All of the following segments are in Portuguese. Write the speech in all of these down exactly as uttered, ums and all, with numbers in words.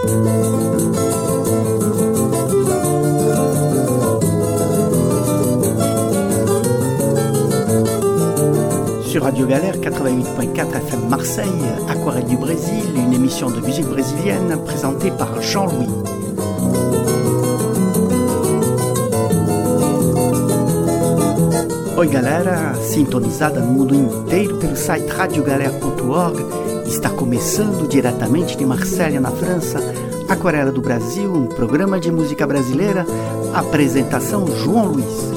Sur Radio Galère quatre-vingt-huit point quatre F M Marseille, Aquarelle du Brésil, une émission de musique brésilienne présentée par Jean-Louis. Oi galera, sintonizada no mundo inteiro pelo site radio galera ponto org, está começando diretamente de Marselha, na França, Aquarela do Brasil, um programa de música brasileira, apresentação João Luiz.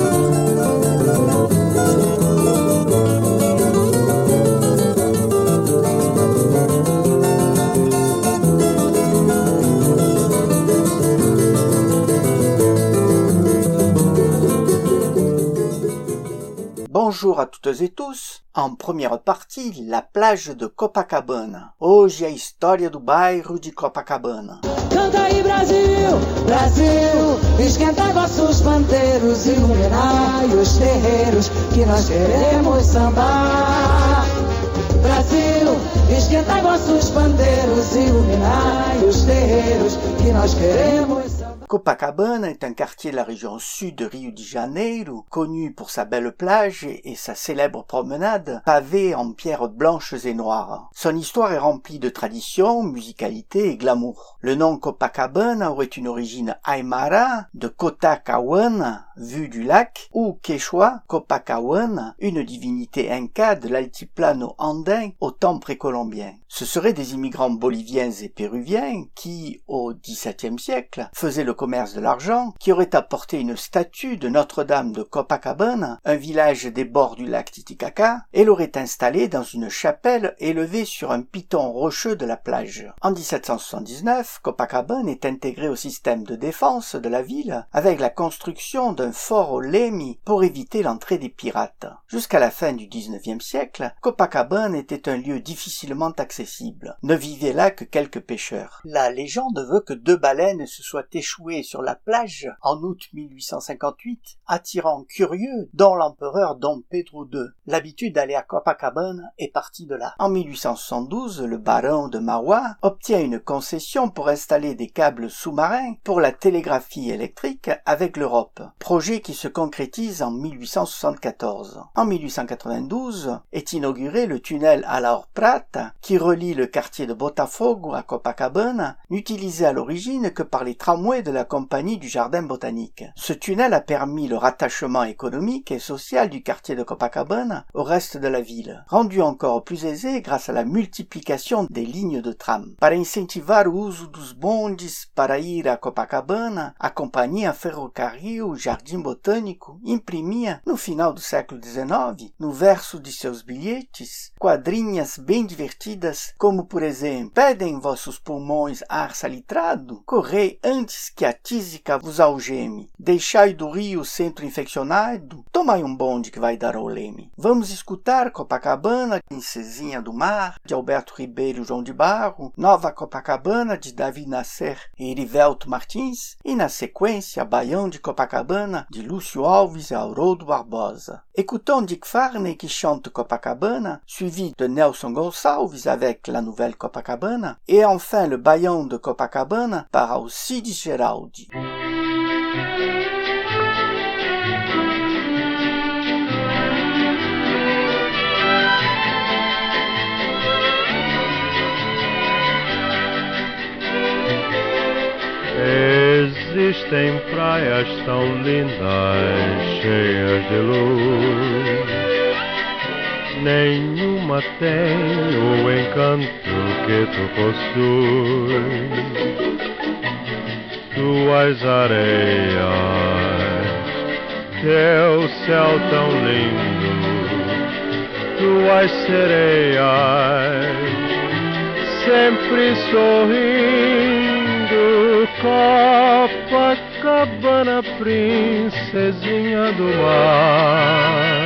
Bonjour à toutes et tous. En première partie, la plage de Copacabana. Hoje a história do bairro de Copacabana. Canta aí Brasil, Brasil, esquenta vossos pandeiros, iluminai os terreiros que nós queremos sambar. Brasil, esquenta vossos pandeiros, iluminai os terreiros que nós queremos sambar. Copacabana est un quartier de la région sud de Rio de Janeiro, connu pour sa belle plage et sa célèbre promenade pavée en pierres blanches et noires. Son histoire est remplie de traditions, musicalité et glamour. Le nom Copacabana aurait une origine aymara de Cotacahuana, vue du lac, ou quechua, Copacahuana, une divinité inca de l'altiplano andin au temps précolombien. Ce seraient des immigrants boliviens et péruviens qui, au dix-septième siècle, faisaient le commerce de l'argent, qui aurait apporté une statue de Notre-Dame de Copacabana, un village des bords du lac Titicaca, et l'aurait installée dans une chapelle élevée sur un piton rocheux de la plage. En dix-sept cent soixante-dix-neuf, Copacabana est intégré au système de défense de la ville avec la construction d'un fort au Leme pour éviter l'entrée des pirates. Jusqu'à la fin du dix-neuvième siècle, Copacabana était un lieu difficilement accessible. Ne vivaient là que quelques pêcheurs. La légende veut que deux baleines se soient échouées sur la plage en août mille huit cent cinquante-huit, attirant curieux dont l'empereur Dom Pedro deux. L'habitude d'aller à Copacabana est partie de là. En mille huit cent soixante-douze, le baron de Mauá obtient une concession pour installer des câbles sous-marins pour la télégraphie électrique avec l'Europe, projet qui se concrétise en mille huit cent soixante-quatorze. En mille huit cent quatre-vingt-douze est inauguré le tunnel à la Prata qui relie le quartier de Botafogo à Copacabana, n'utilisé à l'origine que par les tramways de la compagnie du Jardin botanique. Ce tunnel a permis le rattachement économique et social du quartier de Copacabana au reste de la ville, rendu encore plus aisé grâce à la multiplication des lignes de tram. Para incentivar o uso dos bondes para ir a Copacabana, a companhia Ferrocarril Jardim Botânico imprimia, no final do século dezenove, no verso de seus bilhetes, quadrinhas bem divertidas, como por exemplo: pedem vossos pulmões ar salitrado, correi antes que a tísica vos algeme, deixai do rio o centro infeccionado, tomai um bonde que vai dar ao Leme. Vamos escutar Copacabana, Princesinha do Mar, de Alberto Ribeiro João de Barro, Nova Copacabana, de Davi Nasser e Erivelto Martins, e na sequência Baião de Copacabana, de Lúcio Alves e Haroldo Barbosa. Écoutons Dick Farney qui chante Copacabana, suivi de Nelson Gonçalves avec la nouvelle Copacabana, et enfin le Baião de Copacabana par Alcides Geraldi. Existem praias tão lindas, cheias de luz, nenhuma tem o encanto que tu possuis. Tuas areias, teu céu tão lindo, tuas sereias, sempre sorrindo. Copacabana, princesinha do mar,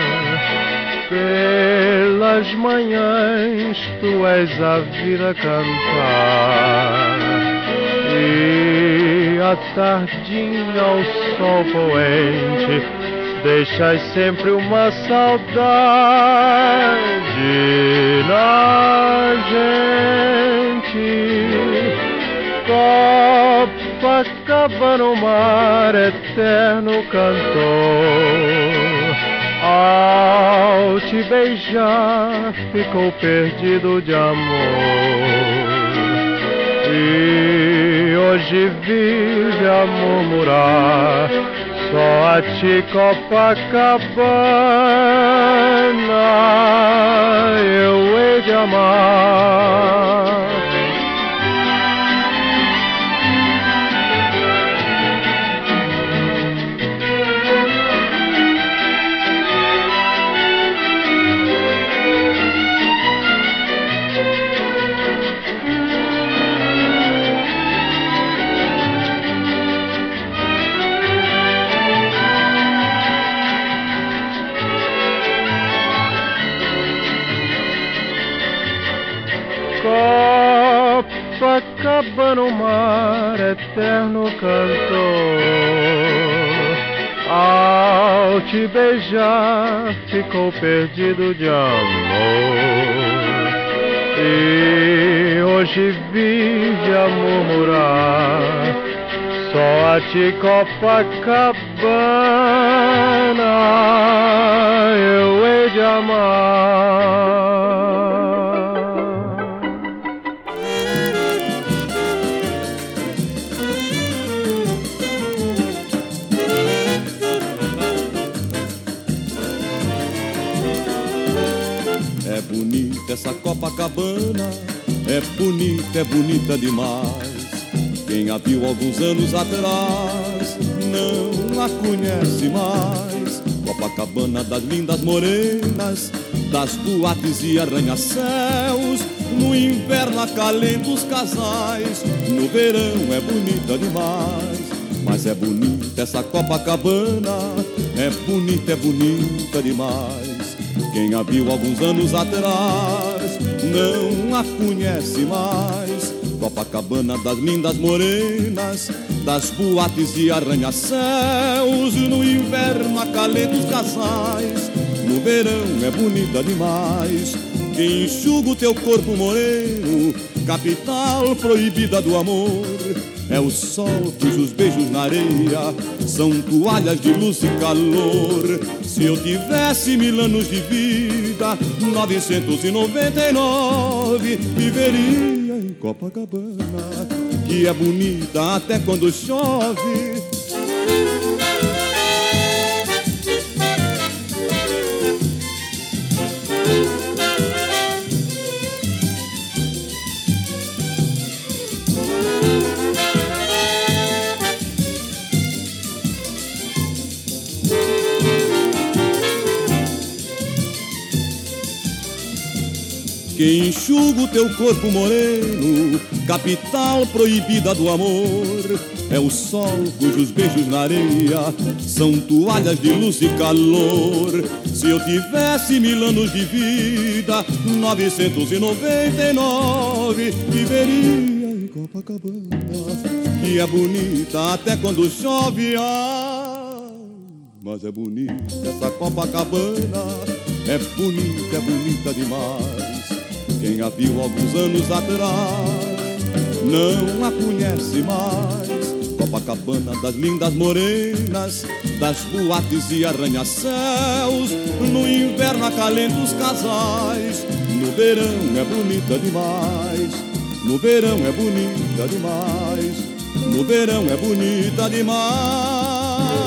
pelas manhãs tu és a vida cantar, e à tardinha ao sol poente deixas sempre uma saudade na gente. Copacabana, o mar eterno cantou. Ao te beijar, ficou perdido de amor. E hoje vive a murmurar, só a ti, Copacabana, eu hei de amar. Copacabana, o mar eterno cantou. Ao te beijar, ficou perdido de amor. E hoje vive a murmurar, só a ti, Copacabana, eu hei de amar. É bonita essa Copacabana, é bonita, é bonita demais. Quem a viu alguns anos atrás não a conhece mais. Copacabana das lindas morenas, das boates e arranha-céus. No inverno acalenta os casais, no verão é bonita demais. Mas é bonita essa Copacabana, é bonita, é bonita demais. Quem a viu alguns anos atrás não a conhece mais. Copacabana das lindas morenas, das boates e arranha-céus. No inverno acalenta os casais, no verão é bonita demais. Quem enxuga o teu corpo moreno, capital proibida do amor, é o sol cujos beijos na areia são toalhas de luz e calor. Se eu tivesse mil anos de vida, novecentos e noventa e nove, viveria em Copacabana, que é bonita até quando chove. Quem enxuga o teu corpo moreno, capital proibida do amor, é o sol cujos beijos na areia são toalhas de luz e calor. Se eu tivesse mil anos de vida, novecentos e noventa e nove, viveria em Copacabana, que é bonita até quando chove. Ah, mas é bonita essa Copacabana, é bonita, é bonita demais. Quem a viu alguns anos atrás não a conhece mais. Copacabana das lindas morenas, das boates e arranha-céus. No inverno acalenta os casais, no verão é bonita demais. No verão é bonita demais. No verão é bonita demais.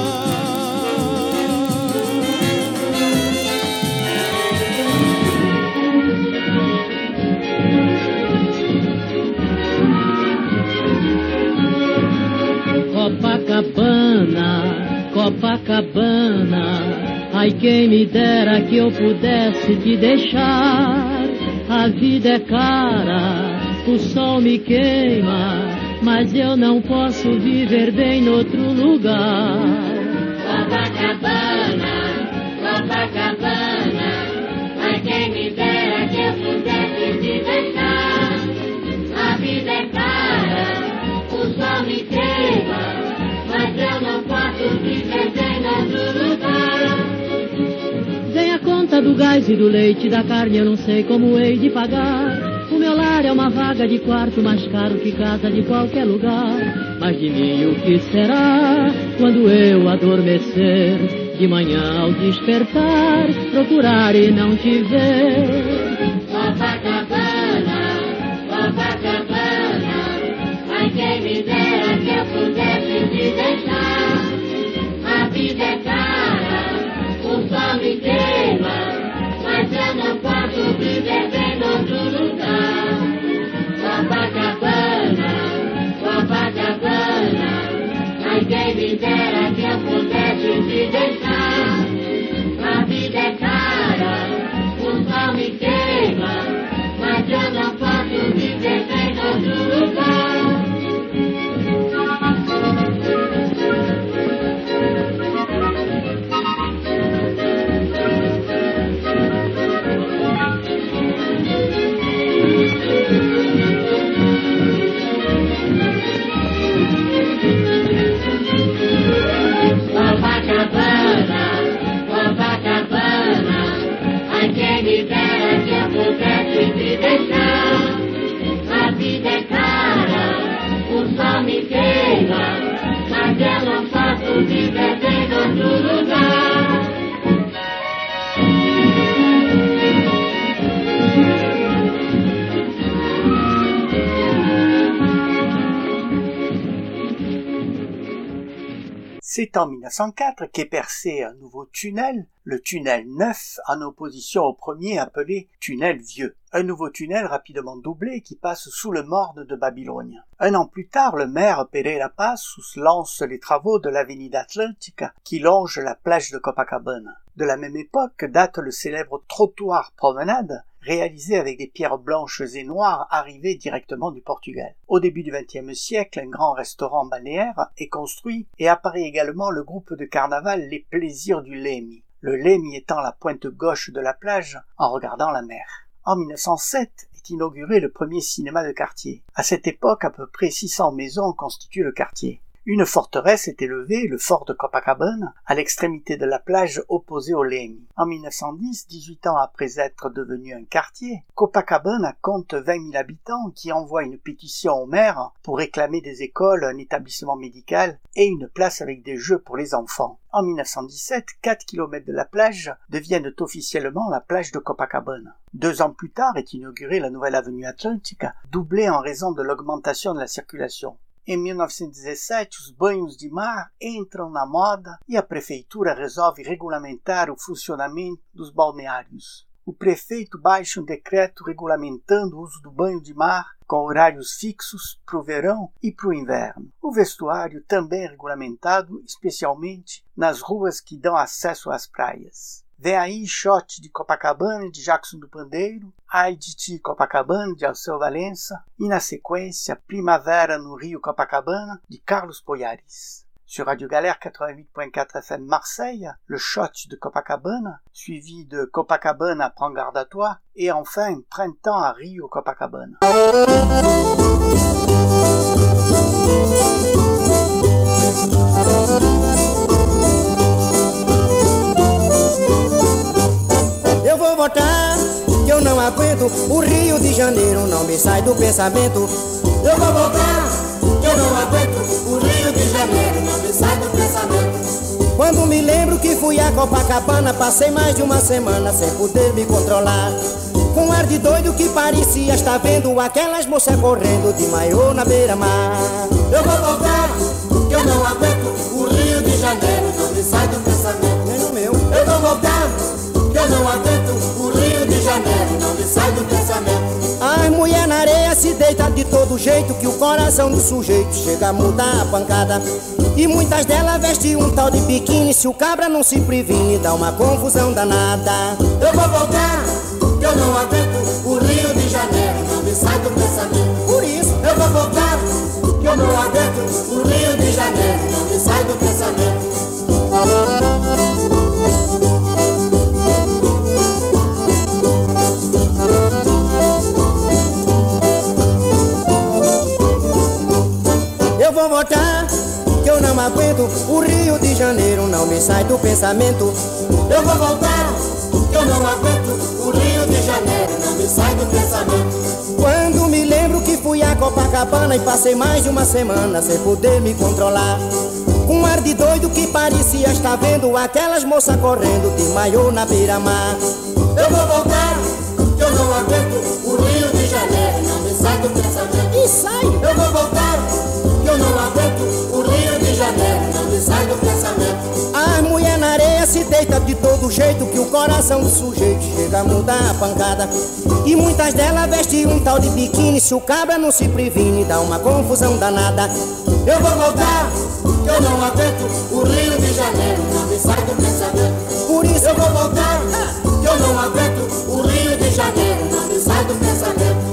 Copacabana, Copacabana, ai quem me dera que eu pudesse te deixar. A vida é cara, o sol me queima, mas eu não posso viver bem noutro lugar. Copacabana, Copacabana, ai quem me dera que eu pudesse te deixar. A vida é cara, o sol me queima, mas eu não posso viver bem noutro lugar. Vem a conta do gás e do leite, da carne eu não sei como hei de pagar. O meu lar Procurar é uma vaga de quarto mais caro que casa de qualquer lugar. Mas de mim o que será quando eu adormecer? De manhã ao despertar, procurar e não te ver. Copacabana, Copacabana, ai quem me dera que eu pudesse te deixar. A vida é cara, o sol me queima, mas eu não posso viver bem em outro lugar. Copacabana, Copacabana, ai quem me dera que eu pudesse te deixar. A vida é cara, o sol me queima, mas eu não posso viver bem em outro lugar. Copacabana, Copacabana, ai quem me dera que eu pudesse te deixar. A vida é cara, o sol me queima, mas eu não posso viver bem em outro lugar. C'est en mille neuf cent quatre qu'est percé un nouveau tunnel, le tunnel neuf, en opposition au premier appelé tunnel vieux. Un nouveau tunnel rapidement doublé qui passe sous le morne de Babylonia. Un an plus tard, le maire Pereira Passos lance les travaux de l'Avenida Atlântica qui longe la plage de Copacabana. De la même époque date le célèbre trottoir promenade, réalisé avec des pierres blanches et noires arrivées directement du Portugal. Au début du vingtième siècle, un grand restaurant balnéaire est construit et apparaît également le groupe de carnaval Les Plaisirs du Leme. Le Leme étant la pointe gauche de la plage en regardant la mer. En mille neuf cent sept est inauguré le premier cinéma de quartier. À cette époque, à peu près six cents maisons constituent le quartier. Une forteresse est élevée, le fort de Copacabana, à l'extrémité de la plage opposée au Leme. En mille neuf cent dix, dix-huit ans après être devenu un quartier, Copacabana compte vingt mille habitants qui envoient une pétition au maire pour réclamer des écoles, un établissement médical et une place avec des jeux pour les enfants. En mille neuf cent dix-sept, quatre kilomètres de la plage deviennent officiellement la plage de Copacabana. Deux ans plus tard est inaugurée la nouvelle avenue Atlântica, doublée en raison de l'augmentation de la circulation. Em mille novecentos e dezessete, os banhos de mar entram na moda e a prefeitura resolve regulamentar o funcionamento dos balneários. O prefeito baixa um decreto regulamentando o uso do banho de mar com horários fixos para o verão e para o inverno. O vestuário também é regulamentado, especialmente nas ruas que dão acesso às praias. Vem aí Shot de Copacabana, de Jackson do Pandeiro, Ai de Ti Copacabana, de Alceu Valença, e na sequência Primavera no Rio Copacabana, de Carlos Poyares. Sur Radio Galère quatre-vingt-huit point quatre F M Marseille, le Shot de Copacabana, suivi de Copacabana Prends garde à toi, et enfin Printemps à Rio Copacabana. Eu vou voltar, que eu não aguento, o Rio de Janeiro não me sai do pensamento. Eu vou voltar, que eu não aguento, o Rio de Janeiro não me sai do pensamento. Quando me lembro que fui a Copacabana, passei mais de uma semana sem poder me controlar. Com um ar de doido que parecia estar vendo aquelas moças correndo de maiô na beira-mar. Eu vou voltar, que eu não aguento, o Rio de Janeiro não me sai do pensamento. Nem no meu. Eu vou voltar, que eu não aguento, o Rio de Janeiro não me sai do pensamento. As mulher na areia se deita de todo jeito que o coração do sujeito chega a mudar a pancada. E muitas delas vestem um tal de biquíni, se o cabra não se previne dá uma confusão danada. Eu vou voltar, que eu não aguento, o Rio de Janeiro não me sai do pensamento. Por isso eu vou voltar, que eu não aguento, o Rio de Janeiro não me sai do pensamento. Eu vou voltar, que eu não aguento, o Rio de Janeiro não me sai do pensamento. Eu vou voltar, que eu não aguento o Rio de Janeiro, não me sai do pensamento. Quando me lembro que fui a Copacabana e passei mais de uma semana sem poder me controlar, um ar de doido que parecia estar vendo aquelas moças correndo de maiô na beira-mar. Eu vou voltar, eu não aguento o Rio de Janeiro, não me sai do pensamento. E sai! Eu vou voltar, eu não aguento o Rio de Janeiro, não me sai do pensamento. A mulher na areia se deita de todo jeito que o coração do sujeito chega a mudar a pancada. E muitas delas vestem um tal de biquíni, se o cabra não se previne dá uma confusão danada. Eu vou voltar, eu não aguento o Rio de Janeiro, não me sai do pensamento. Por isso eu vou voltar, eu não aguento o Rio de Janeiro, não me sai do pensamento.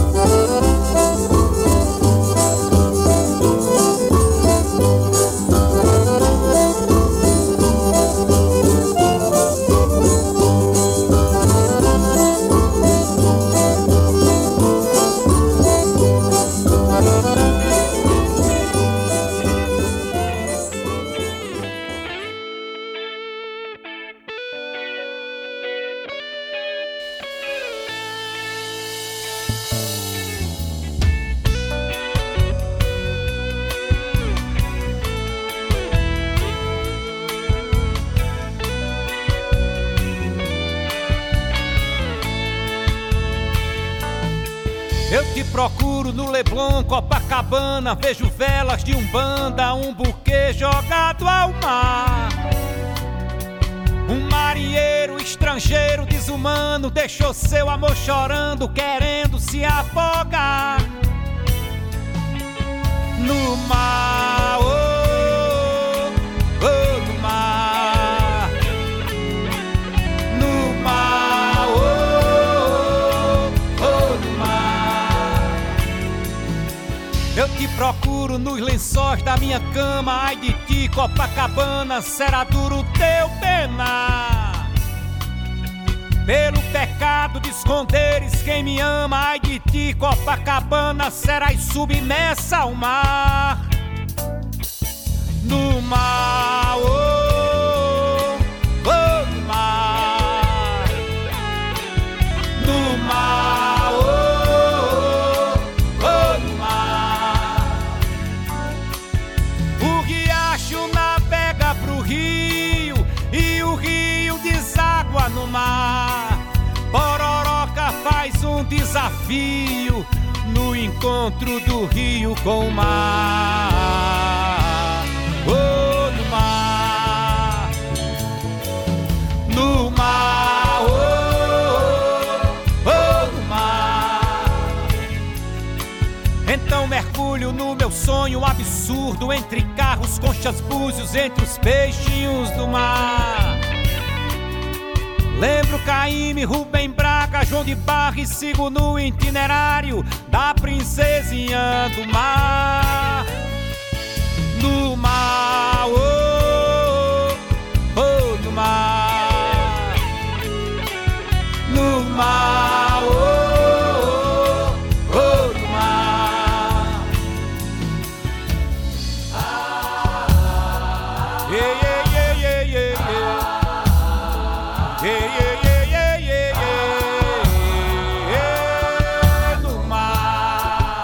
Eu te procuro no Leblon, Copacabana, vejo velas de umbanda, um buquê jogado ao mar. Um marinheiro estrangeiro desumano deixou seu amor chorando, querendo se afogar no mar, oh, oh, no mar, no mar, oh, oh, no mar. Eu te procuro nos lençóis da minha cama, ai de ti, Copacabana, será duro teu penar. Pelo pecado de esconderes quem me ama, ai de ti, Copacabana, serás submersa ao mar. No mar, oh, oh, no mar, no mar, oh, oh, no mar. O riacho navega pro rio e o rio deságua no mar. Pororoca faz um desafio no encontro do rio com o mar. Oh, no mar, no mar, oh, oh, no mar. Então mergulho no meu sonho absurdo, entre carros, conchas, búzios, entre os peixinhos do mar. Lembro Caíme, Rubem Braga, João de Barra e sigo no itinerário da princesinha do mar. No mar, oh, oh, no mar, no mar, oh, oh, no mar. Ah, yeah, yeah, yeah, yeah, yeah, yeah. Yeah, yeah, yeah, yeah, yeah, yeah, yeah, no mar.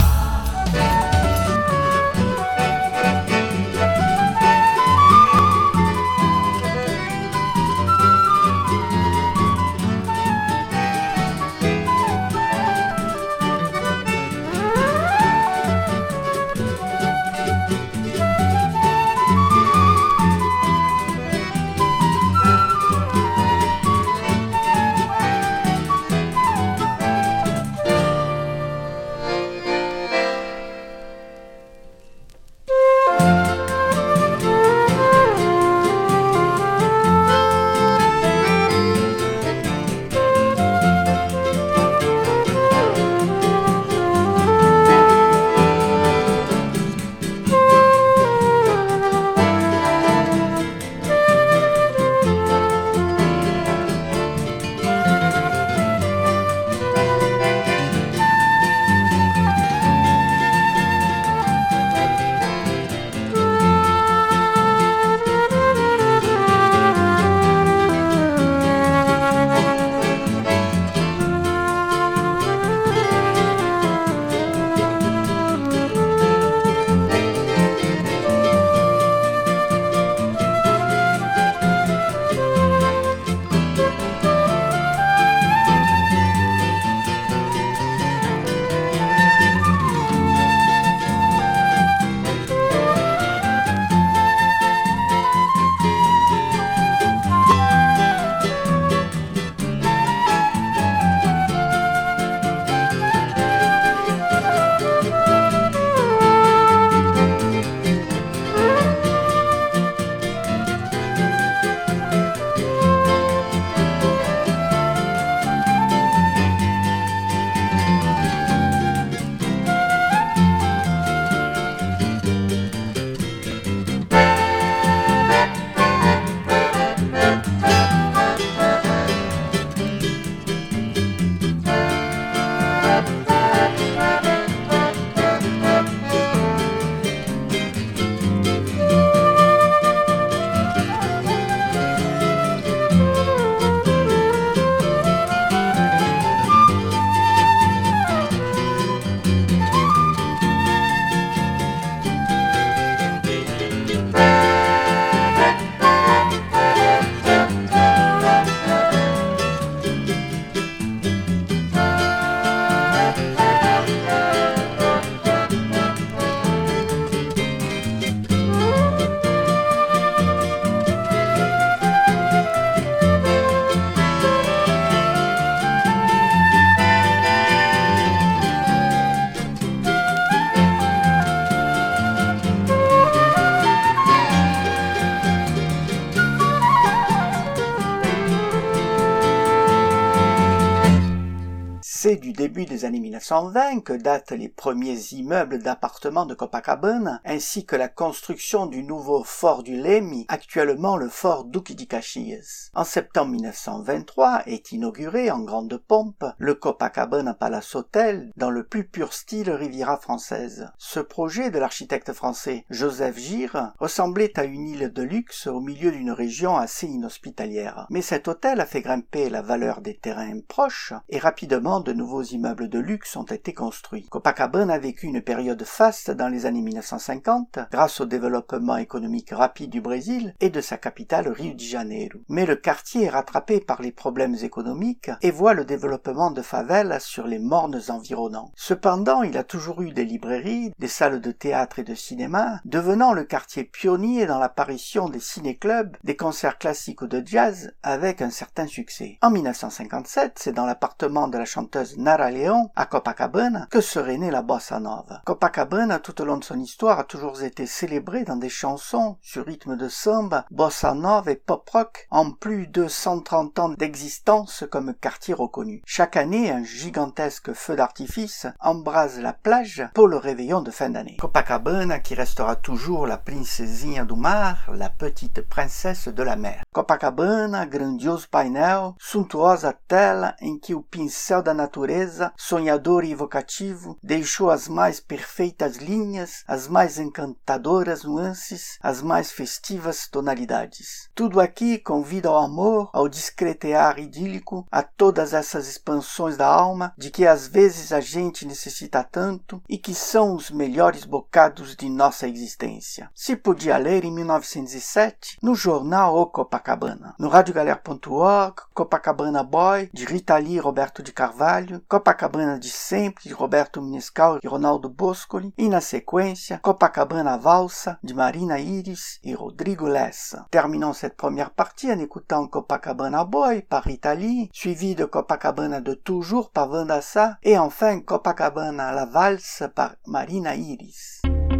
C'est du début des années mille neuf cent vingt que datent les premiers immeubles d'appartements de Copacabana, ainsi que la construction du nouveau fort du Leme, actuellement le fort Duque de Caxias. En septembre mille neuf cent vingt-trois est inauguré en grande pompe le Copacabana Palace Hotel dans le plus pur style Riviera française. Ce projet de l'architecte français Joseph Gire ressemblait à une île de luxe au milieu d'une région assez inhospitalière. Mais cet hôtel a fait grimper la valeur des terrains proches et rapidement de nouveaux immeubles de luxe ont été construits. Copacabana a vécu une période faste dans les années mille neuf cent cinquante grâce au développement économique rapide du Brésil et de sa capitale Rio de Janeiro. Mais le quartier est rattrapé par les problèmes économiques et voit le développement de favelas sur les mornes environnants. Cependant, il a toujours eu des librairies, des salles de théâtre et de cinéma, devenant le quartier pionnier dans l'apparition des ciné-clubs, des concerts classiques ou de jazz avec un certain succès. En mille neuf cent cinquante-sept, c'est dans l'appartement de la chanteuse Nara León à Copacabana que serait née la bossa nova. Copacabana, tout au long de son histoire, a toujours été célébrée dans des chansons sur rythme de samba, bossa nova et pop rock, en plus de cent trente ans d'existence comme quartier reconnu. Chaque année, un gigantesque feu d'artifice embrase la plage pour le réveillon de fin d'année. Copacabana qui restera toujours la princesinha do mar, la petite princesse de la mer. Copacabana, grandioso painel, suntuosa tela em que o pincel da natureza, sonhador e evocativo, deixou as mais perfeitas linhas, as mais encantadoras nuances, as mais festivas tonalidades. Tudo aqui convida ao amor, ao discretear idílico, a todas essas expansões da alma, de que às vezes a gente necessita tanto e que são os melhores bocados de nossa existência. Se podia ler em mil novecentos e sete, no jornal O Copacabana. No radiogalera ponto org, Copacabana Boy, de Rita Lee e Roberto de Carvalho, Copacabana de Sempre, de Roberto Menescal e Ronaldo Boscoli, e na sequência, Copacabana Valsa, de Marina Iris et Rodrigo Lessa. Terminons cette première partie en écoutant Copacabana Boy par Rita Lee, suivi de Copacabana de Toujours par Vanda Sa, et enfin Copacabana La Valse par Marina Iris.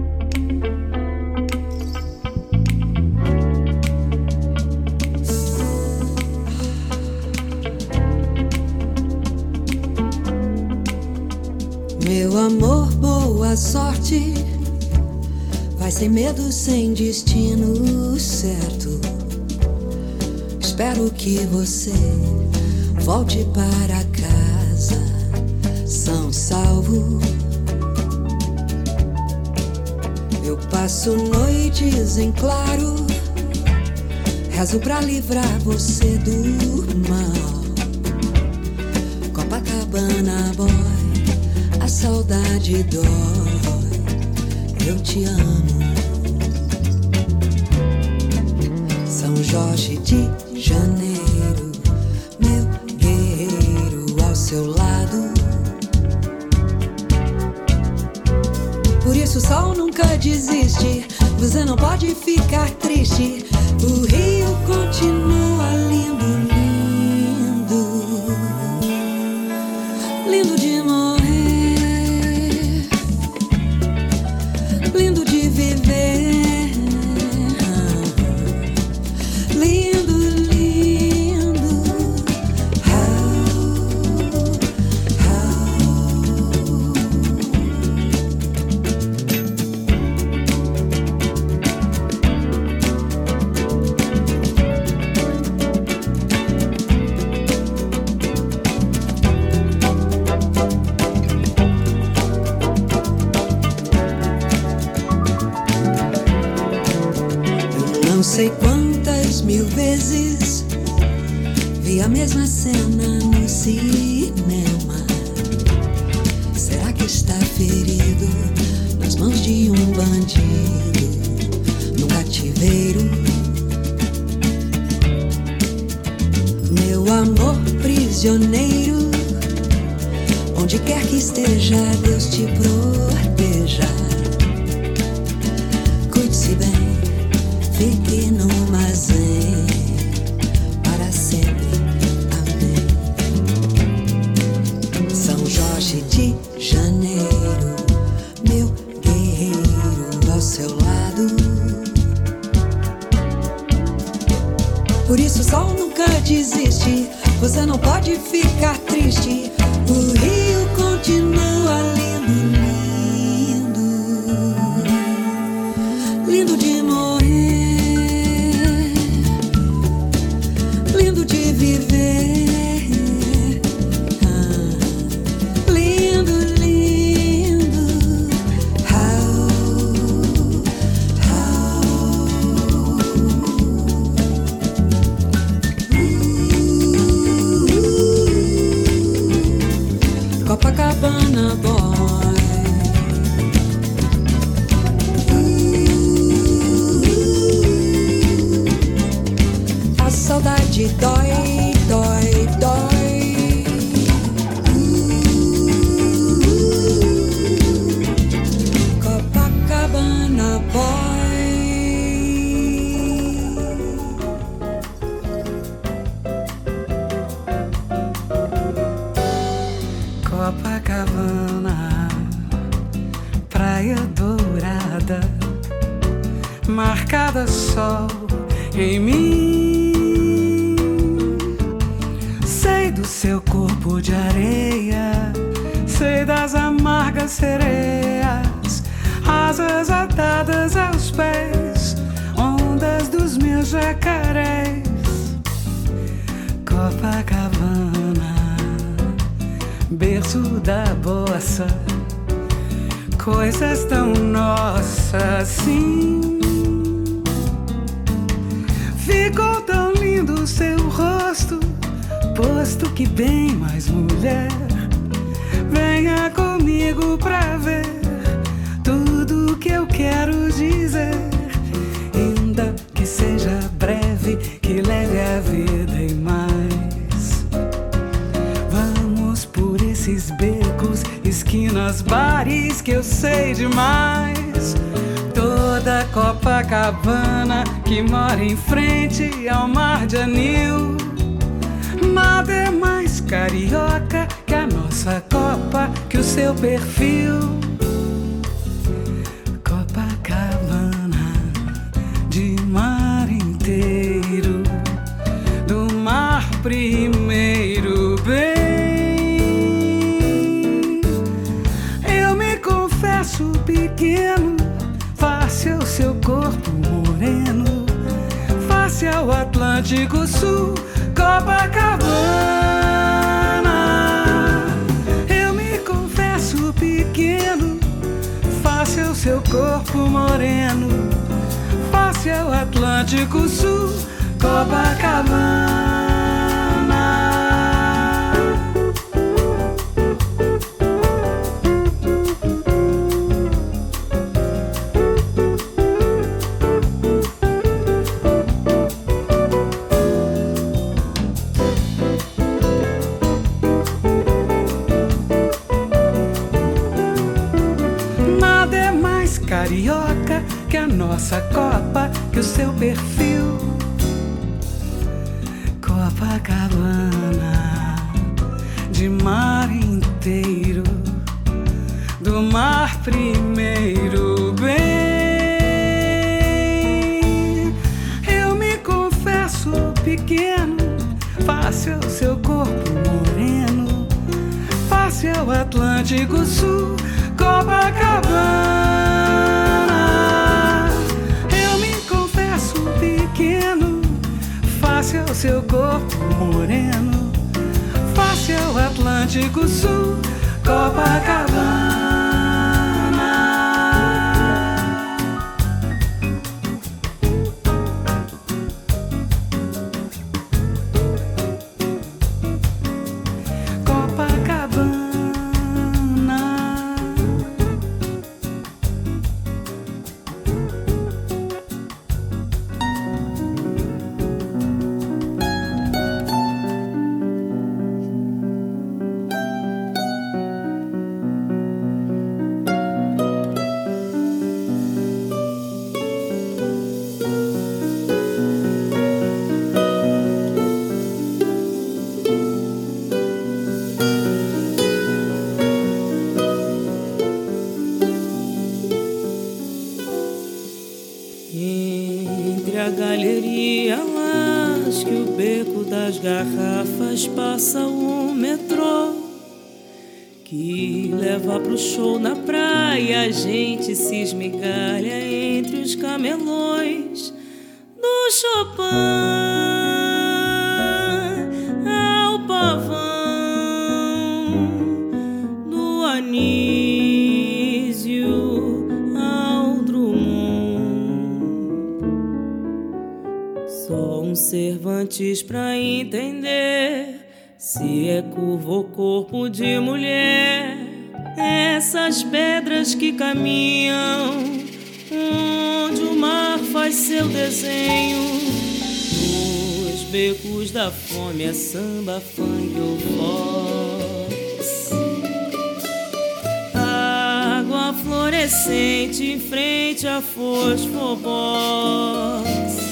Meu amor, boa sorte. Vai sem medo, sem destino certo. Espero que você volte para casa são e salvo. Eu passo noites em claro, rezo pra livrar você do mal. Copacabana Boy, a saudade dói, eu te amo. São Jorge de Janeiro, meu guerreiro ao seu lado. Por isso o sol nunca desiste, você não pode ficar triste. O Rio continua lindo, lindo, lindo de morrer, lindo de viver, lindo, lindo. How, não sei quantas mil vezes vi a mesma cena no cinema. Será que está ferido nas mãos de um bandido no cativeiro? Meu amor prisioneiro, onde quer que esteja, Deus te proteja. Cuide-se bem, fique no armazém para sempre, amém. São Jorge de Janeiro, meu guerreiro ao seu lado. Por isso o sol nunca desiste, você não pode ficar triste. O Rio continua lindo, lindo, lindo de morrer, lindo de viver, ah, lindo, lindo, how, how, uh, Copacabana boy, uh, a saudade dói, dói, dói. Uh, Copacabana boy. Copacabana, praia dourada, marcada sol em mim. Sei do seu corpo de areia, sei das amargas sereias, asas atadas aos pés, ondas dos meus jacarés. Copacabana, berço da bossa, coisas tão nossas assim. Ficou tão lindo o seu rosto, posto que bem mais mulher. Venha comigo pra ver tudo que eu quero dizer, ainda que seja breve, que leve a vida e mais. Vamos por esses becos, esquinas, bares que eu sei demais. Toda Copacabana que mora em frente ao mar de anil. Nada é mais carioca que a nossa Copa, que o seu perfil. Copacabana, de mar inteiro, do mar primeiro bem. Eu me confesso pequeno, face ao seu corpo moreno, face ao Atlântico Sul. Copacabana, eu me confesso pequeno, face ao seu corpo moreno, face ao Atlântico Sul. Copacabana. Carioca que a nossa Copa, que o seu perfil. Copacabana, de mar inteiro, do mar primeiro bem. Eu me confesso pequeno, face ao seu corpo moreno, face ao Atlântico Sul. Copacabana, eu me confesso pequeno, face ao seu corpo moreno, face ao Atlântico Sul. Copacabana. A galeria Las, que o beco das garrafas passa o metrô, que leva pro show na praia, a gente se esmigalha entre os camelões do Chopin ao pavão do Anísio ao Drummond. Só um Cervantes pra entender se é curvo ou corpo de mulher, essas pedras que caminham onde o mar faz seu desenho, nos becos da fome é samba, funk ou fox. Água fluorescente em frente a fosfobox.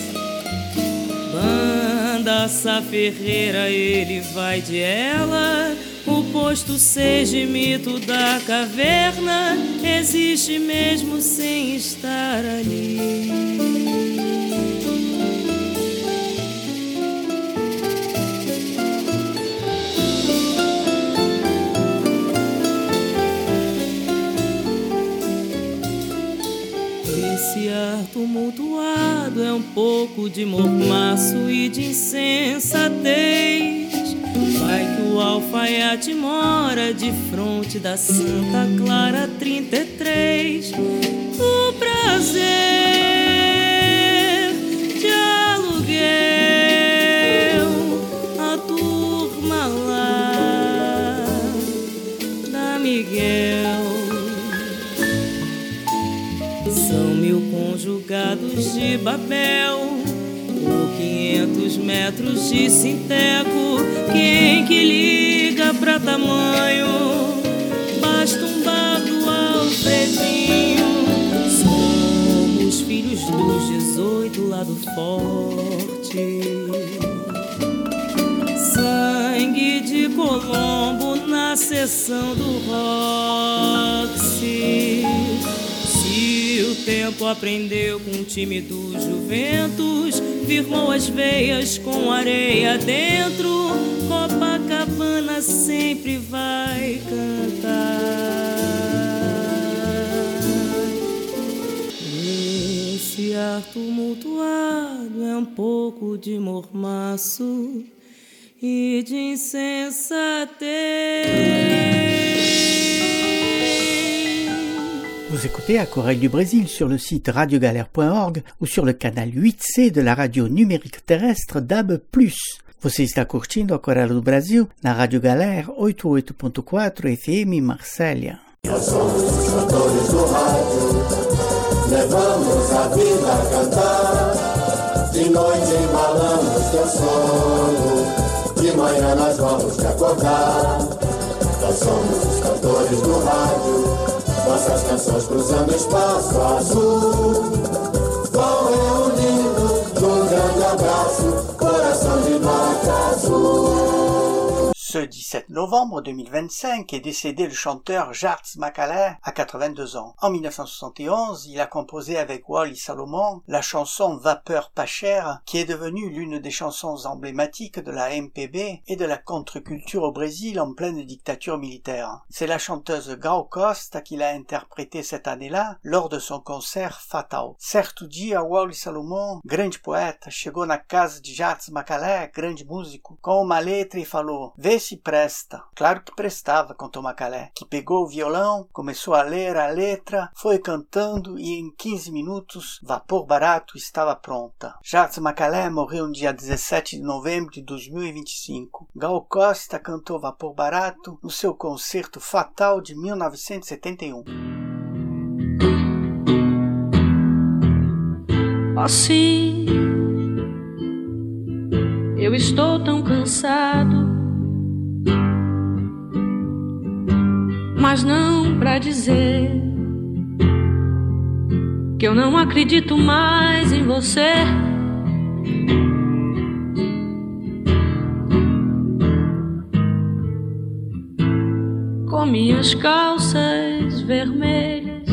Banda Ferreira, ele vai de ela. O posto seja mito da caverna existe mesmo sem estar ali. Esse ar tumultuado é um pouco de mormaço e de insensatez. Vai que o alfaiate mora de frente da Santa Clara trinta e três. O prazer de aluguel, a turma lá da Miguel. São mil conjugados de Babel por quinhentos metros de sinteco. Quem que liga pra tamanho? Basta um bardo Alfredinho. Somos filhos dos dezoito lá do forte. Sangue de Colombo na sessão do Roxy. Se o tempo aprendeu com o time do Juventus, firmou as veias com areia dentro, Copacabana sempre vai cantar. Esse ar tumultuado é um pouco de mormaço e de insensatez. Vous écoutez Aquarelle du Brésil sur le site radio galère point org ou sur le canal huit C de la radio numérique terrestre D A B plus. Você está curtindo Aquarelle do Brasil na Rádio Galera oitenta e oito ponto quatro F M Marsella. Nós somos os cantores do rádio, levamos a vida a cantar. De noite embalamos teu sono, de manhã nós vamos te acordar. Nós somos os cantores do rádio, nossas canções cruzando espaço azul, vão reunindo num grande abraço, coração de nota azul. Ce dix-sept novembre deux mille vingt-cinq est décédé le chanteur Jarts Macalé à quatre-vingt-deux ans. En mille neuf cent soixante et onze, il a composé avec Wally Salomon la chanson Vapeur pas chère, qui est devenue l'une des chansons emblématiques de la M P B et de la contre-culture au Brésil en pleine dictature militaire. C'est la chanteuse Gal Costa qui l'a interprétée cette année-là lors de son concert Fatal. Certo dia, Wally Salomon, grande poeta, chegou na casa de Jarts Macalé, grande músico, com uma letra e falou: "Vê se presta." Claro que prestava, contou Macalé, que pegou o violão, começou a ler a letra, foi cantando e em quinze minutos Vapor Barato estava pronta. Jarts Macalé morreu no dia dezessete de novembro de dois mil e vinte e cinco. Gal Costa cantou Vapor Barato no seu concerto Fatal de mil novecentos e setenta e um. Oh sim, eu estou tão cansado, mas não pra dizer que eu não acredito mais em você. Com minhas calças vermelhas,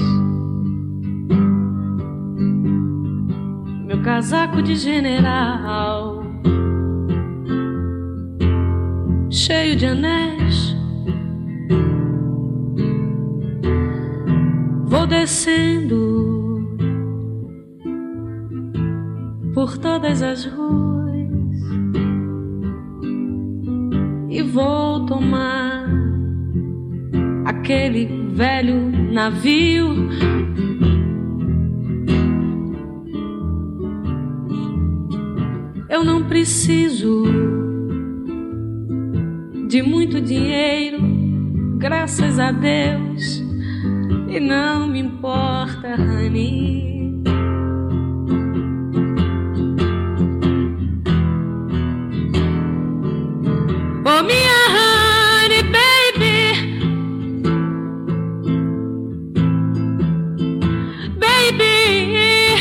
meu casaco de general, cheio de anéis descendo por todas as ruas e vou tomar aquele velho navio. Eu não preciso de muito dinheiro, graças a Deus, e não me importa, honey. Oh, minha honey baby, baby,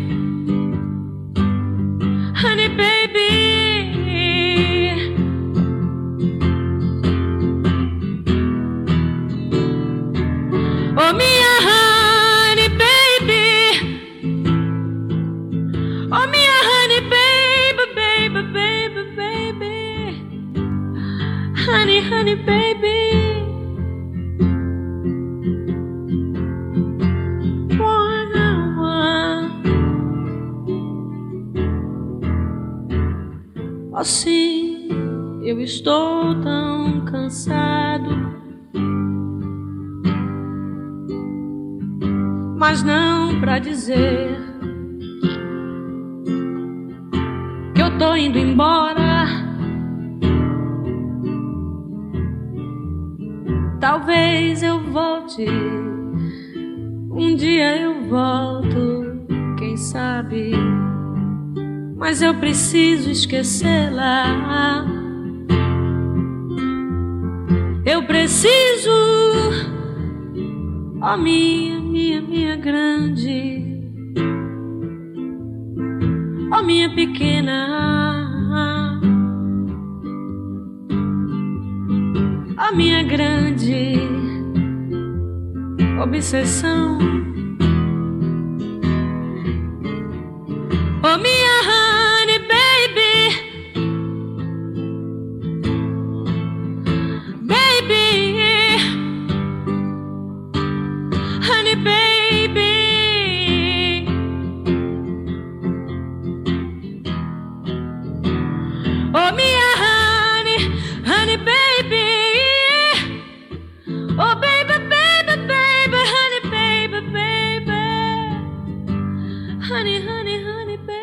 honey baby. Oh, minha honey baby, oh, minha honey baby, baby, baby, baby, honey, honey baby. Assim, eu estou tão cansado, mas não pra dizer que eu tô indo embora. Talvez eu volte, um dia eu volto, quem sabe, mas eu preciso esquecê-la. Eu preciso, oh, minha, minha, minha grande, oh, minha pequena, oh, minha grande obsessão. Oh, minha honey baby, baby, honey baby. Oh, minha honey, honey baby. Oh, baby, baby, baby, honey baby, baby, honey, honey, honey baby.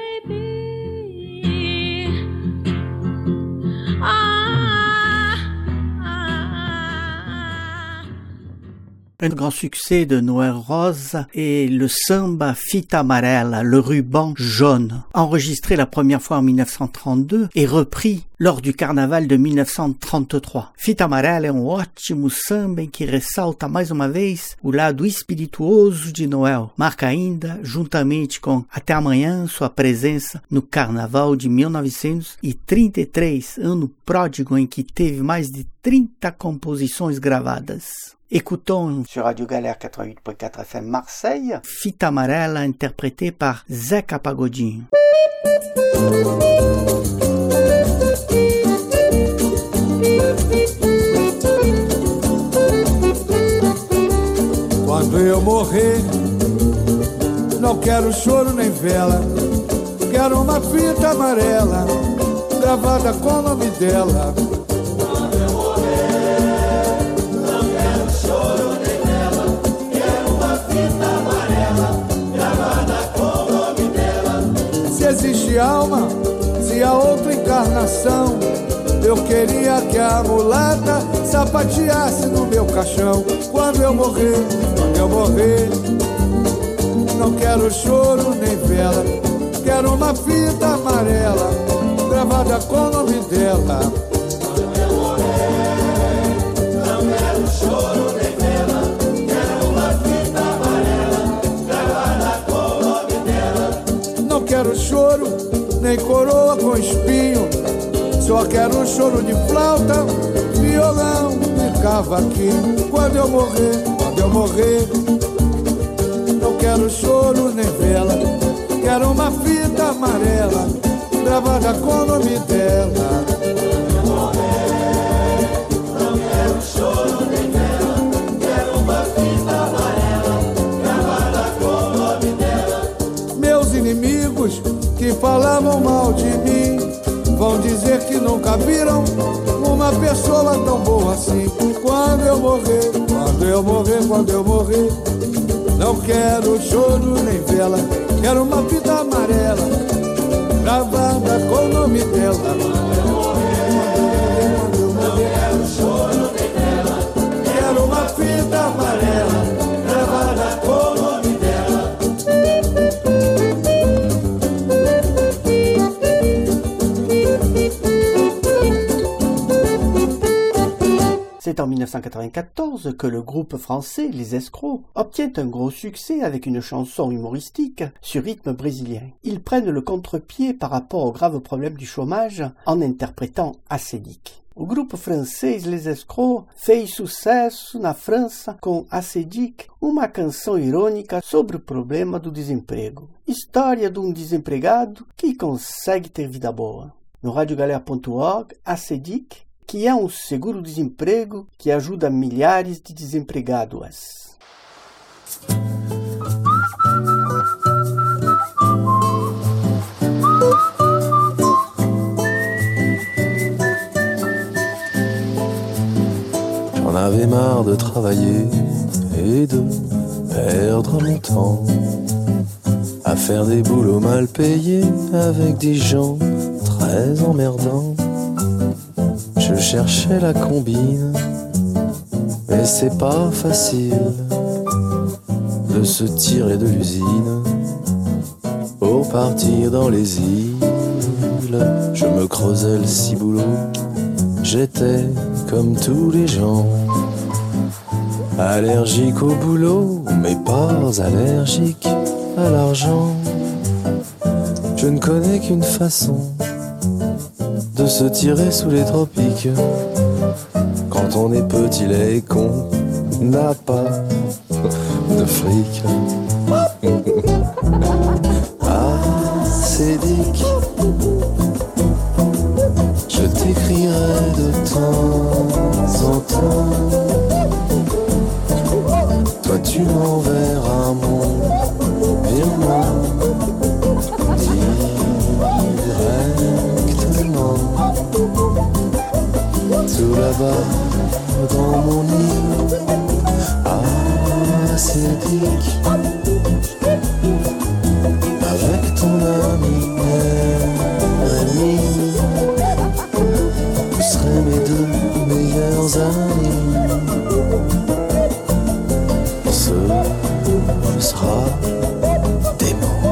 Un grand succès de Noël Rose est le samba Fita Amarela, le ruban jaune, enregistré la première fois en mille neuf cent trente-deux et repris lors du carnaval de mille neuf cent trente-trois. Fita Amarela é um ótimo samba em que ressalta mais uma vez o lado espirituoso de Noel. Marca ainda, juntamente com Até Amanhã, sua presença no carnaval de mil novecentos e trinta e três, ano pródigo em que teve mais de trinta composições gravadas. Écoutons sur Radio Galère quatre-vingt-huit point quatre F M Marseille, Fita Amarela interprétée par Zeca Pagodinho. Quando eu morrer, não quero choro nem vela, quero uma fita amarela gravada com o nome dela. Se existe alma, se há outra encarnação, eu queria que a mulata sapateasse no meu caixão. Quando eu morrer, quando eu morrer, não quero choro nem vela, quero uma fita amarela gravada com o nome dela. Quando eu morrer, não quero choro nem vela, quero uma fita amarela gravada com o nome dela. Não quero choro, nem coroa com espinho, só quero choro de flauta, violão e cavaquinho. Quando eu morrer, quando eu morrer, não quero choro nem vela, quero uma fita amarela gravada com o nome dela. Quando eu morrer, não quero choro nem vela, quero uma fita amarela inimigos que falavam mal de mim vão dizer que nunca viram uma pessoa tão boa assim. Quando eu morrer, quando eu morrer, quando eu morrer, não quero choro nem vela, quero uma fita amarela gravada com o nome dela. Quando eu morrer, quando eu morrer, não quero choro nem vela, quero uma fita amarela gravada com o nome dela. C'est en dix-neuf cent quatre-vingt-quatorze que le groupe français Les Escrocs obtient un gros succès avec une chanson humoristique sur rythme brésilien. Ils prennent le contre-pied par rapport au grave problème du chômage en interprétant Acedic. O grupo francês Les Escrocs fez sucesso na França com Acedic, uma canção irônica sobre o problema do desemprego. História de um desempregado que consegue ter vida boa. No radiogalera ponto org, Acedic, que é um seguro-desemprego que ajuda milhares de desempregados. J'en avais marre de travailler et de perdre mon temps à faire des boulots mal payés avec des gens très emmerdants. Je cherchais la combine, mais c'est pas facile de se tirer de l'usine pour partir dans les îles. Je me creusais le ciboulot, j'étais comme tous les gens, allergique au boulot, mais pas allergique à l'argent. Je ne connais qu'une façon de se tirer sous les tropiques. Quand on est petit, laid et con, n'a pas de fric. Acedic, je t'écrirai de temps en temps. Toi tu m'enverras mon virement tout là-bas dans mon île. Acedic, avec ton ami Rémi, vous serez mes deux meilleurs amis. Ce sera dément.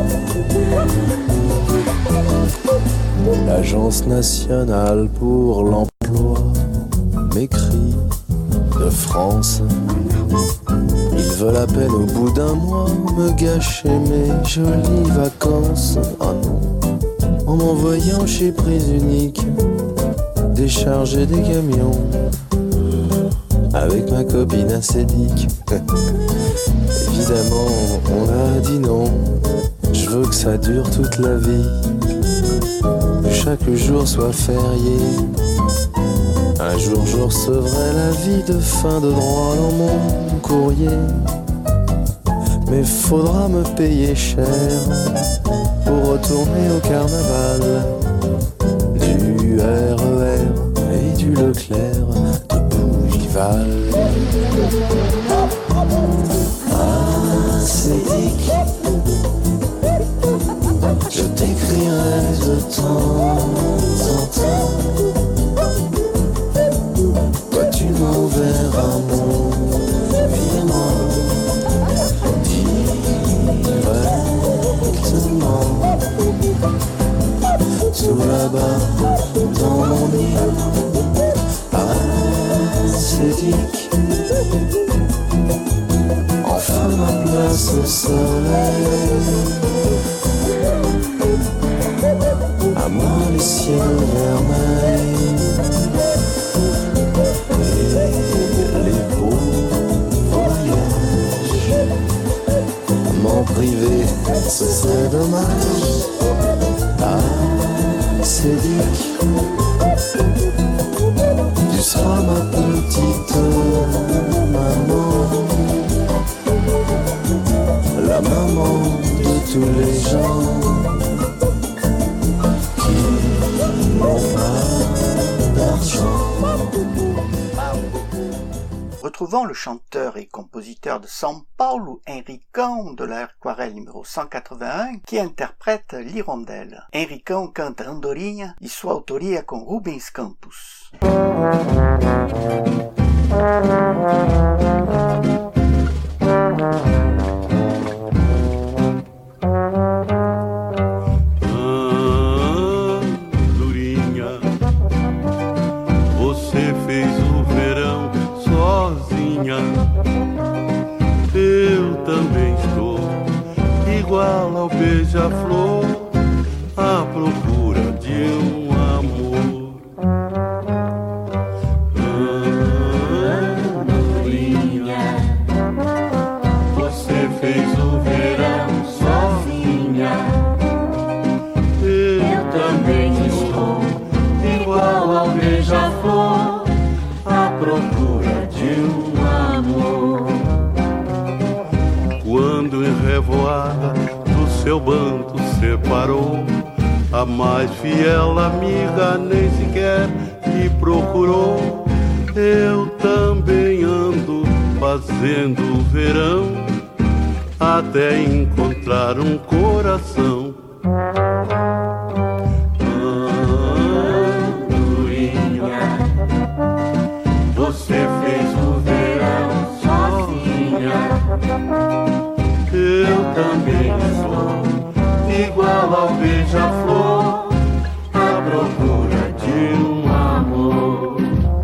L'Agence nationale pour l'emploi m'écrit de France. Ils veulent à peine au bout d'un mois me gâcher mes jolies vacances. Ah non, en m'envoyant chez Prise Unique décharger des camions avec ma copine Acedic. Évidemment, on a dit non. Je veux que ça dure toute la vie, que chaque jour soit férié. Un jour je recevrai l'avis de fin de droit dans mon courrier. Mais faudra me payer cher pour retourner au carnaval du R E R et du Leclerc de Bougival. Acedic, je t'écrirai de temps en temps. Toi tu m'enverras mon virement directement. Tout là-bas dans mon île. Acedic, enfin ma place au soleil. À moi les ciels vermeils et les beaux voyages. M'en priver, ce serait dommage. Acedic, tu seras ma petite maman. la maman de tous les gens qui n'ont pas d'argent. Retrouvons le chanteur et compositeur de São Paulo, Henricão, de l'aquarelle numéro cent quatre-vingt-un, qui interprète l'hirondelle. Henricão canta Andorinha e sua autoria com Rubens Campos. Andorinha, você fez o verão sozinha. Eu também estou igual ao beija-flor, à procura de um amor. Andorinha, você fez o verão sozinha. Eu também estou igual ao beija-flor, à procura de um amor. Quando em revoada do seu bando separou, a mais fiel amiga nem sequer me procurou. Eu também ando fazendo verão, até encontrar um coração. Andorinha, você fez o verão sozinha. Eu também sou igual ao beija-flor, à procura de um amor.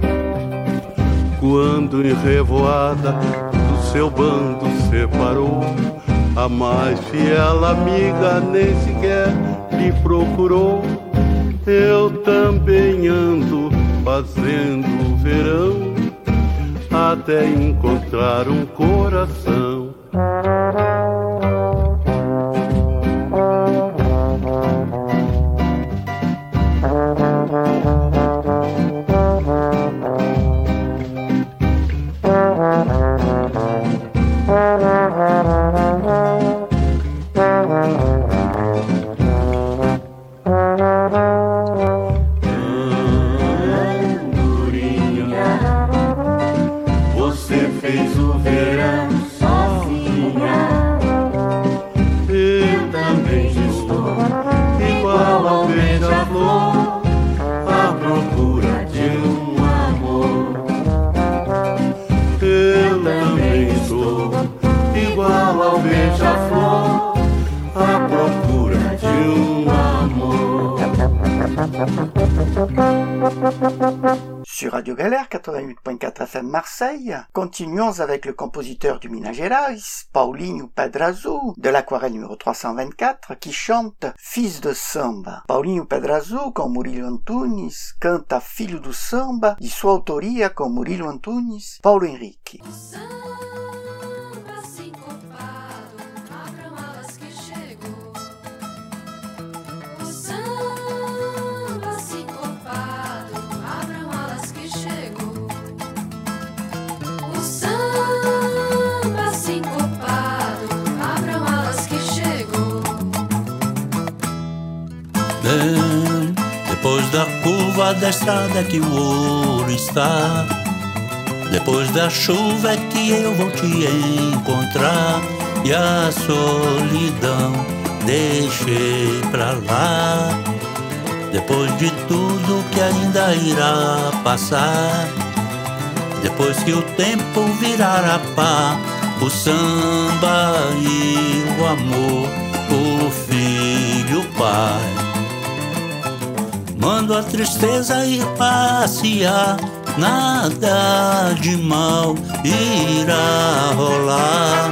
Quando em revoada do seu bando separou, a mais fiel amiga nem sequer lhe procurou. Eu também ando fazendo verão, até encontrar um coração. Sur Radio Galère quatre-vingt-huit point quatre F M Marseille, continuons avec le compositeur du Minas Gerais, Paulinho Pedrazo, de l'aquarelle numéro trois cent vingt-quatre, qui chante Fils de Samba. Paulinho Pedrazo, com Murilo Antunes, canta Filho do Samba, e sua autoria com Murilo Antunes, Paulo Henrique. Bem, depois da curva da estrada que o ouro está, depois da chuva é que eu vou te encontrar, e a solidão deixei pra lá. Depois de tudo que ainda irá passar, depois que o tempo virar a pá, o samba e o amor, o filho, o pai. Mando a tristeza ir passear, nada de mal irá rolar.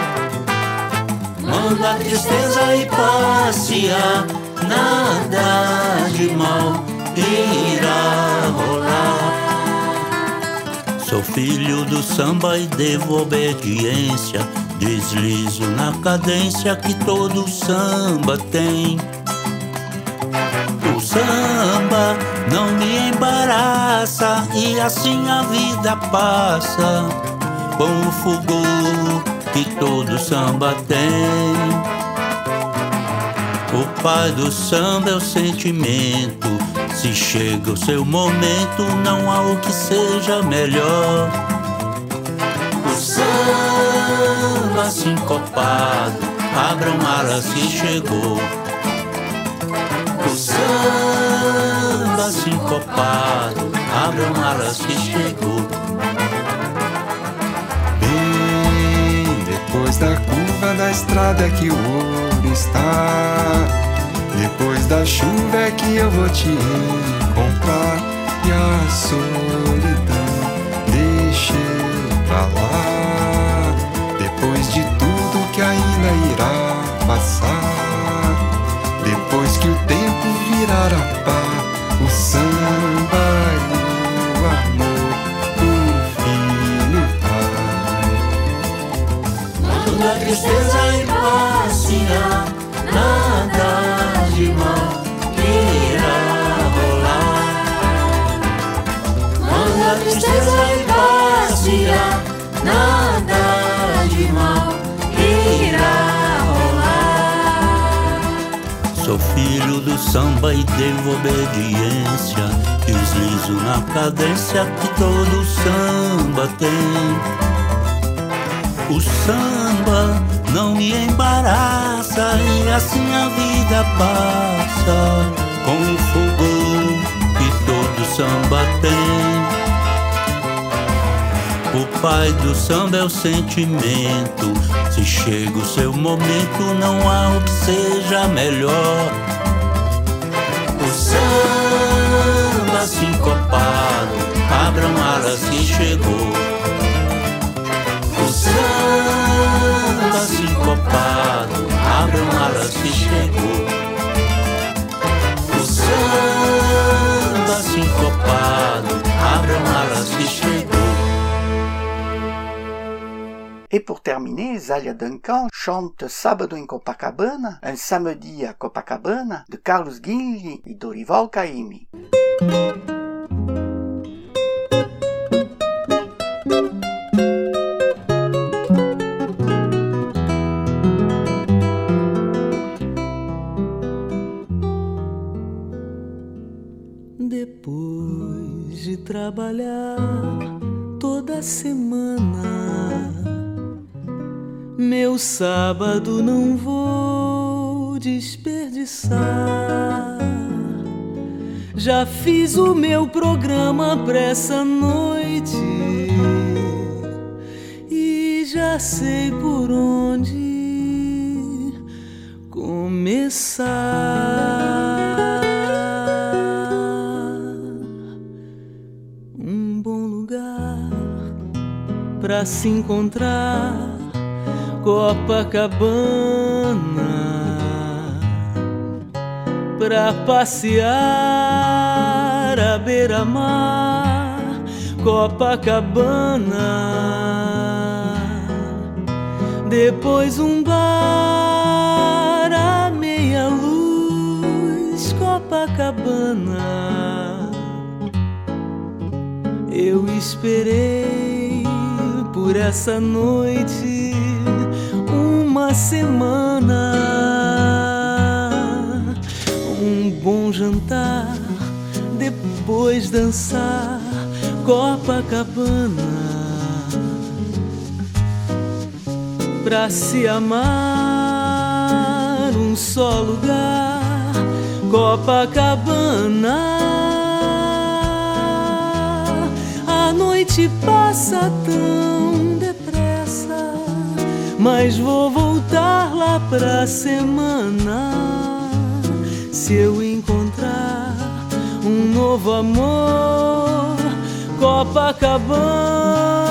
Mando a tristeza ir passear, nada de mal irá rolar. Sou filho do samba e devo obediência, deslizo na cadência que todo samba tem. O samba não me embaraça e assim a vida passa, com o fulgor que todo samba tem. O pai do samba é o sentimento. Se chega o seu momento, não há o que seja melhor. O samba sincopado, abram alas que chegou. O samba sincopado, abram alas que chegou. Bem depois da curva da estrada é que o ouro está. Depois da chuva é que eu vou te encontrar. E a solidão deixei pra lá. Depois de tudo que ainda irá passar, depois que o tempo virar a pá, o samba e o amor do filho pai. Quando a tristeza ir passear, nada de mal irá rolar. Quando a tristeza ir passear, nada de mal irá rolar. Sou filho do samba e devo obediência, deslizo na cadência que todo samba tem. O samba não me embaraça e assim a vida passa, com o fogo que todo samba tem. O pai do samba é o sentimento. Se chega o seu momento, não há o que seja melhor. O samba sincopado, abram alas que chegou. O samba sincopado, abram alas que chegou. O samba sincopado, abram alas que chegou. Et pour terminer, Zélia Duncan chante Sábado em Copacabana, un samedi à Copacabana, de Carlos Gil e Dorival Caymmi. Depois de trabalhar toda semana, meu sábado não vou desperdiçar. Já fiz o meu programa pra essa noite e já sei por onde começar. Um bom lugar pra se encontrar, Copacabana, pra passear à beira-mar. Copacabana, depois um bar à meia luz. Copacabana, eu esperei por essa noite uma semana. Um bom jantar, depois dançar. Copacabana, pra se amar, um só lugar. Copacabana, a noite passa tão depressa, mas vou voltar lá pra semana. Se eu encontrar um novo amor, Copacabana.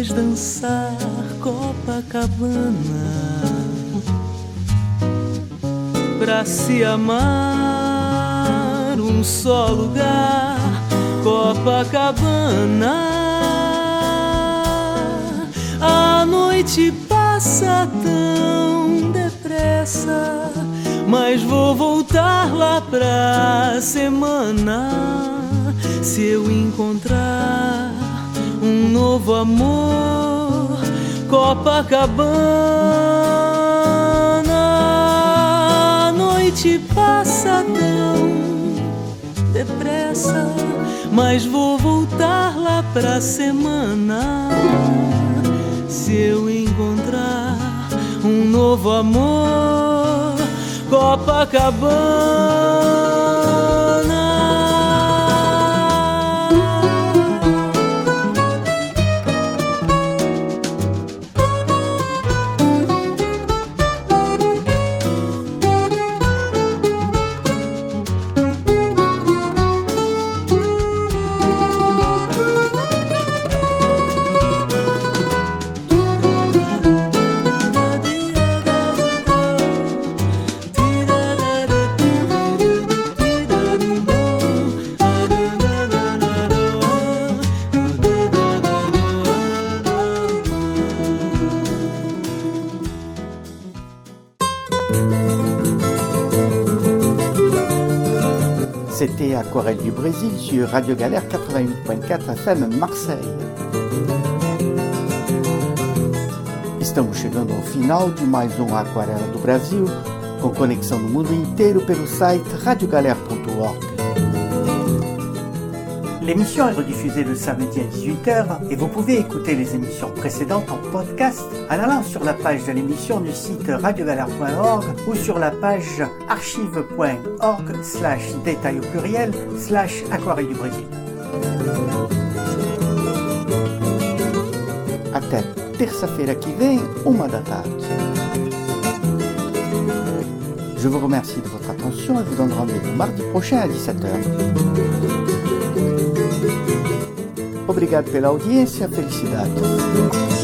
dois dançar Copacabana, pra se amar um só lugar, Copacabana. A noite passa tão depressa, mas vou voltar lá pra semana. Se eu encontrar um novo amor, Copacabana. A noite passa tão depressa, mas vou voltar lá pra semana. Se eu encontrar um novo amor, Copacabana. C'était Aquarelle du Brésil sur Radio Galère quatre-vingt-huit point quatre F M Marseille. Estamos chegando ao final de mais um Aquarela do Brasil, com conexão no mundo inteiro pelo site radio galère point org. L'émission est rediffusée le samedi à dix-huit heures et vous pouvez écouter les émissions précédentes en podcast en allant sur la page de l'émission du site radio galère point org ou sur la page archive point org slash détail au pluriel slash Aquarelle du Brésil. Até terça-feira que vem, uma da tarde. Je vous remercie de votre attention et vous donne rendez-vous mardi prochain à dix-sept heures. Obrigado pela audiência, felicidades.